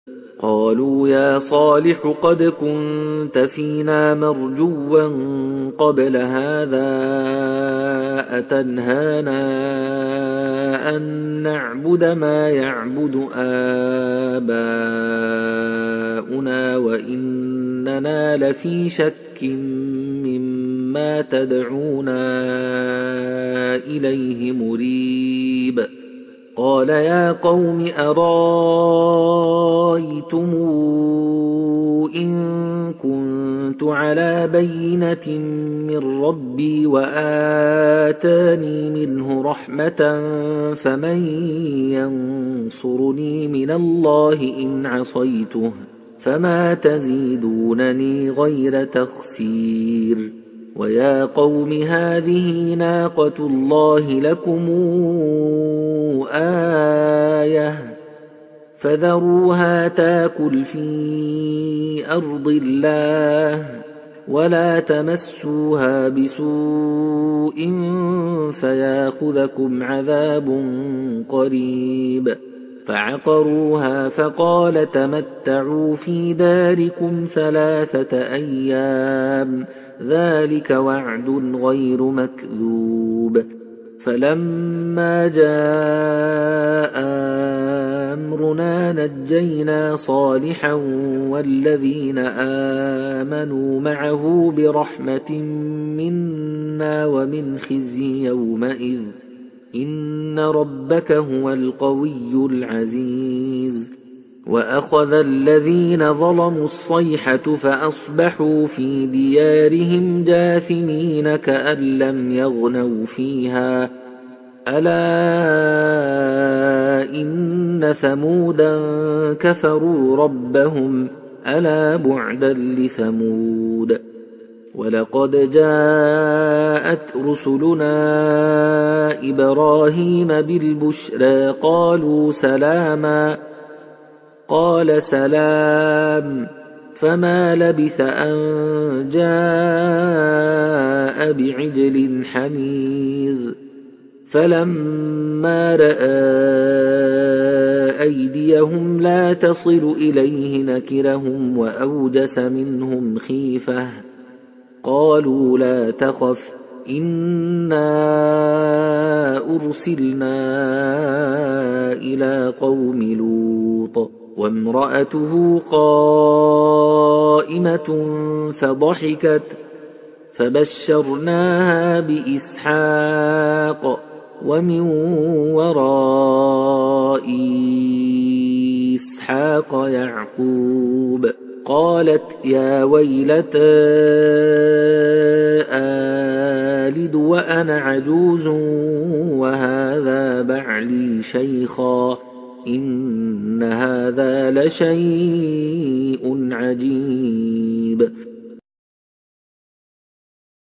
قالوا يا صالح قد كنت فينا مرجوا قبل هذا أتنهانا أن نعبد ما يعبد آباؤنا وإننا لفي شك مما تدعونا إليه مريب. قال يا قوم أرايتم إن كنت على بينة من ربي وآتاني منه رحمة فمن ينصرني من الله إن عصيته فما تزيدونني غير تخسير. ويا قوم هذه ناقة الله لكم آية فذروها تاكل في أرض الله ولا تمسوها بسوء فياخذكم عذاب قريب. فعقروها فقال تمتعوا في داركم 3 أيام ذلك وعد غير مكذوب. فلما جاء أمرنا نجينا صالحا والذين آمنوا معه برحمة منا ومن خزي يومئذ إن ربك هو القوي العزيز. وأخذ الذين ظلموا الصيحة فأصبحوا في ديارهم جاثمين كأن لم يغنوا فيها ألا إن ثمودا كفروا ربهم ألا بعدا لثمود. ولقد جاءت رسلنا إبراهيم بالبشرى قالوا سلاما قال سلام فما لبث أن جاء بعجل حنيذ. فلما رأى أيديهم لا تصل إليه نكرهم وأوجس منهم خيفة قالوا لا تخف إنا أرسلنا إلى قوم لوط وامرأته قائمة فضحكت فبشرناها بإسحاق ومن وراء إسحاق يعقوب. قالت يا ويلتى آلد وأنا عجوز وهذا بعلي شيخا إن هذا لشيء عجيب.